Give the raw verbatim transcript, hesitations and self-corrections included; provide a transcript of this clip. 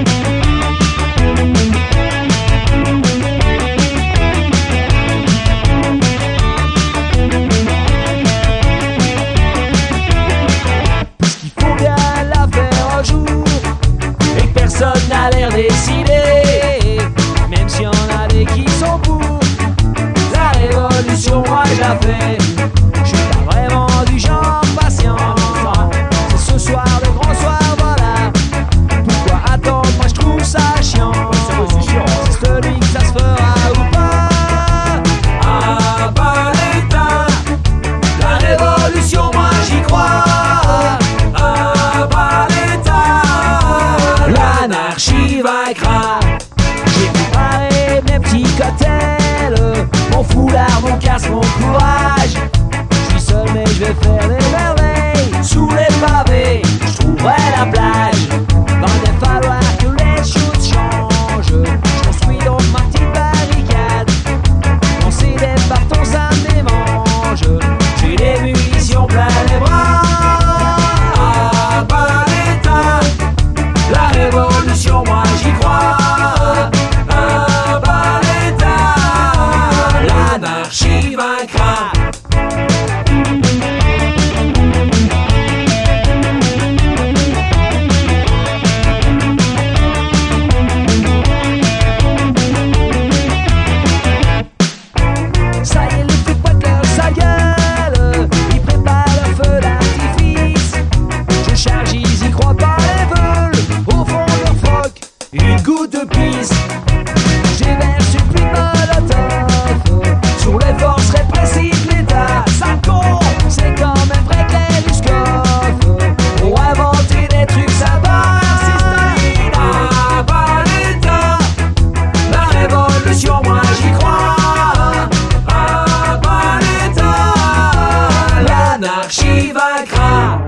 Personne n'a l'air décidé, même si y en a des qui sont pour. La révolution, moi je la fais. Je suis pas vraiment du genre patient. C'est ce soir le grand soir, voilà. Pourquoi attendre, moi je trouve ça chiant. C'est celui que ça se fera ou pas. Ah pas l'État. La révolution, moi j'y crois. L'anarchie vaincra. J'ai préparé mes petits cocktails, mon foulard, mon casque, mon courage. Je suis seul mais je vais faire des merveilles. Sous les pavés, je trouverai la plage. Va bien falloir que les choses changent. Je construis donc ma petite barricade. Lancer des bâtons, ça me démange. J'ai des munitions plein les bras. Moi j'y crois, un bas l'État, l'anarchie vaincra. Ça y est, les flics pointent leur sa gueule, ils préparent le feu d'artifice. Je charge, ils y croient pas, les veulent, au fond une goutte de pisse. J'ai versé une pluie de molotov sur les forces répressives de l'État. Sale con, c'est quand même vrai que les Luskov ont inventé des trucs sympas. Merci Staline. Ah bah l'État, la révolution, moi j'y crois. Ah bah l'État, l'anarchie vaincra.